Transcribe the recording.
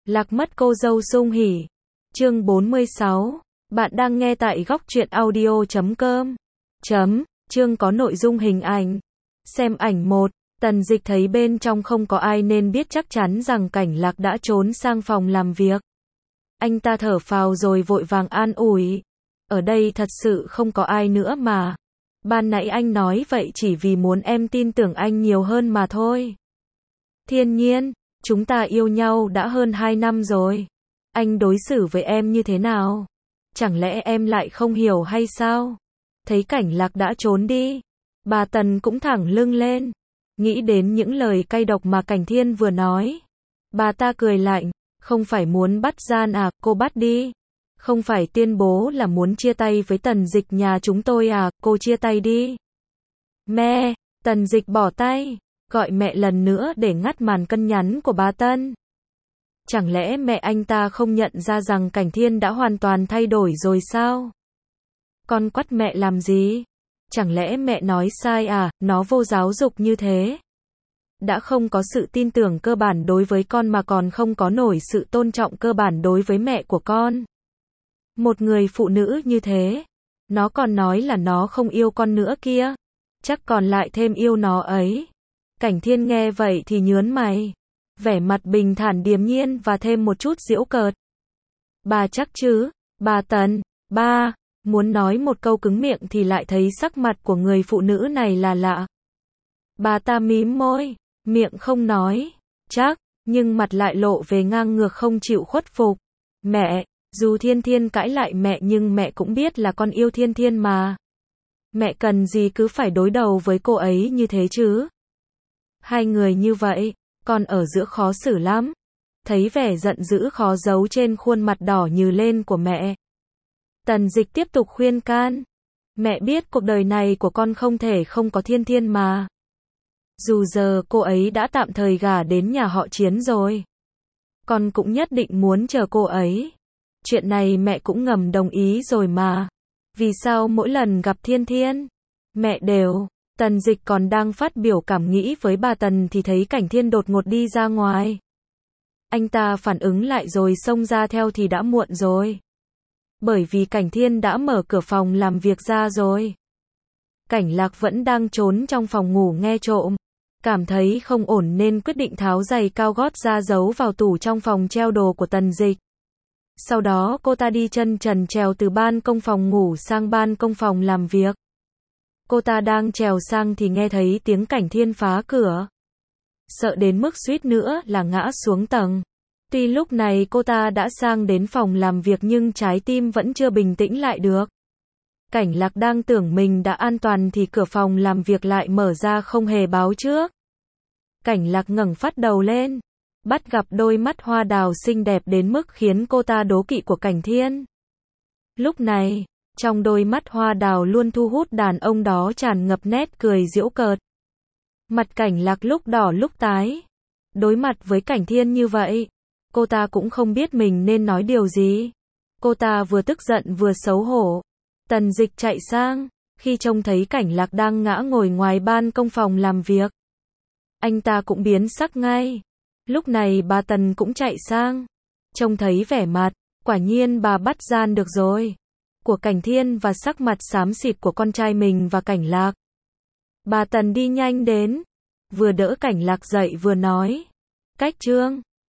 Lạc mất cô dâu sung hỉ. Chương 46. Bạn đang nghe tại góc truyện audio.com. Chương có nội dung hình ảnh. Xem ảnh 1. Tần Dịch thấy bên trong không có ai nên biết chắc chắn rằng Cảnh Lạc đã trốn sang phòng làm việc. Anh ta thở phào rồi vội vàng an ủi. Ở đây thật sự không có ai nữa mà. Ban nãy anh nói vậy chỉ vì muốn em tin tưởng anh nhiều hơn mà thôi. Thiên Nhiên, chúng ta yêu nhau đã hơn 2 năm rồi. Anh đối xử với em như thế nào? Chẳng lẽ em lại không hiểu hay sao? Thấy Cảnh Lạc đã trốn đi, bà Tần cũng thẳng lưng lên. Nghĩ đến những lời cay độc mà Cảnh Thiên vừa nói. Bà ta cười lạnh, không phải muốn bắt gian à, cô bắt đi. Không phải tuyên bố là muốn chia tay với Tần Dịch nhà chúng tôi à, cô chia tay đi. Mẹ, Tần Dịch bỏ tay, gọi mẹ lần nữa để ngắt màn cân nhắn của bà Tân. Chẳng lẽ mẹ anh ta không nhận ra rằng Cảnh Thiên đã hoàn toàn thay đổi rồi sao? Con quắt mẹ làm gì? Chẳng lẽ mẹ nói sai à, nó vô giáo dục như thế. Đã không có sự tin tưởng cơ bản đối với con mà còn không có nổi sự tôn trọng cơ bản đối với mẹ của con. Một người phụ nữ như thế, nó còn nói là nó không yêu con nữa kia. Chắc còn lại thêm yêu nó ấy. Cảnh Thiên nghe vậy thì nhớn mày. Vẻ mặt bình thản điềm nhiên và thêm một chút giễu cợt. Bà chắc chứ, bà Tần, ba, muốn nói một câu cứng miệng thì lại thấy sắc mặt của người phụ nữ này là lạ. Bà ta mím môi, miệng không nói, chắc, nhưng mặt lại lộ về ngang ngược không chịu khuất phục. Mẹ, dù Thiên Thiên cãi lại mẹ nhưng mẹ cũng biết là con yêu Thiên Thiên mà. Mẹ cần gì cứ phải đối đầu với cô ấy như thế chứ? Hai người như vậy, con ở giữa khó xử lắm. Thấy vẻ giận dữ khó giấu trên khuôn mặt đỏ nhừ lên của mẹ. Tần Dịch tiếp tục khuyên can. Mẹ biết cuộc đời này của con không thể không có Thiên Thiên mà. Dù giờ cô ấy đã tạm thời gả đến nhà họ Chiến rồi. Con cũng nhất định muốn chờ cô ấy. Chuyện này mẹ cũng ngầm đồng ý rồi mà. Vì sao mỗi lần gặp Thiên Thiên, mẹ đều... Tần Dịch còn đang phát biểu cảm nghĩ với bà Tần thì thấy Cảnh Thiên đột ngột đi ra ngoài. Anh ta phản ứng lại rồi xông ra theo thì đã muộn rồi. Bởi vì Cảnh Thiên đã mở cửa phòng làm việc ra rồi. Cảnh Lạc vẫn đang trốn trong phòng ngủ nghe trộm. Cảm thấy không ổn nên quyết định tháo giày cao gót ra giấu vào tủ trong phòng treo đồ của Tần Dịch. Sau đó cô ta đi chân trần trèo từ ban công phòng ngủ sang ban công phòng làm việc. Cô ta đang trèo sang thì nghe thấy tiếng Cảnh Thiên phá cửa. Sợ đến mức suýt nữa là ngã xuống tầng. Tuy lúc này cô ta đã sang đến phòng làm việc nhưng trái tim vẫn chưa bình tĩnh lại được. Cảnh Lạc đang tưởng mình đã an toàn thì cửa phòng làm việc lại mở ra không hề báo trước. Cảnh Lạc ngẩng phát đầu lên, bắt gặp đôi mắt hoa đào xinh đẹp đến mức khiến cô ta đố kỵ của Cảnh Thiên. Lúc này, trong đôi mắt hoa đào luôn thu hút đàn ông đó tràn ngập nét cười giễu cợt. Mặt Cảnh Lạc lúc đỏ lúc tái. Đối mặt với Cảnh Thiên như vậy, cô ta cũng không biết mình nên nói điều gì. Cô ta vừa tức giận vừa xấu hổ. Tần Dịch chạy sang, khi trông thấy Cảnh Lạc đang ngã ngồi ngoài ban công phòng làm việc. Anh ta cũng biến sắc ngay. Lúc này bà Tần cũng chạy sang. Trông thấy vẻ mặt, quả nhiên bà bắt gian được rồi. Của Cảnh Thiên và sắc mặt xám xịt của con trai mình và Cảnh Lạc. Bà Tần đi nhanh đến, vừa đỡ Cảnh Lạc dậy vừa nói. Cách Trương,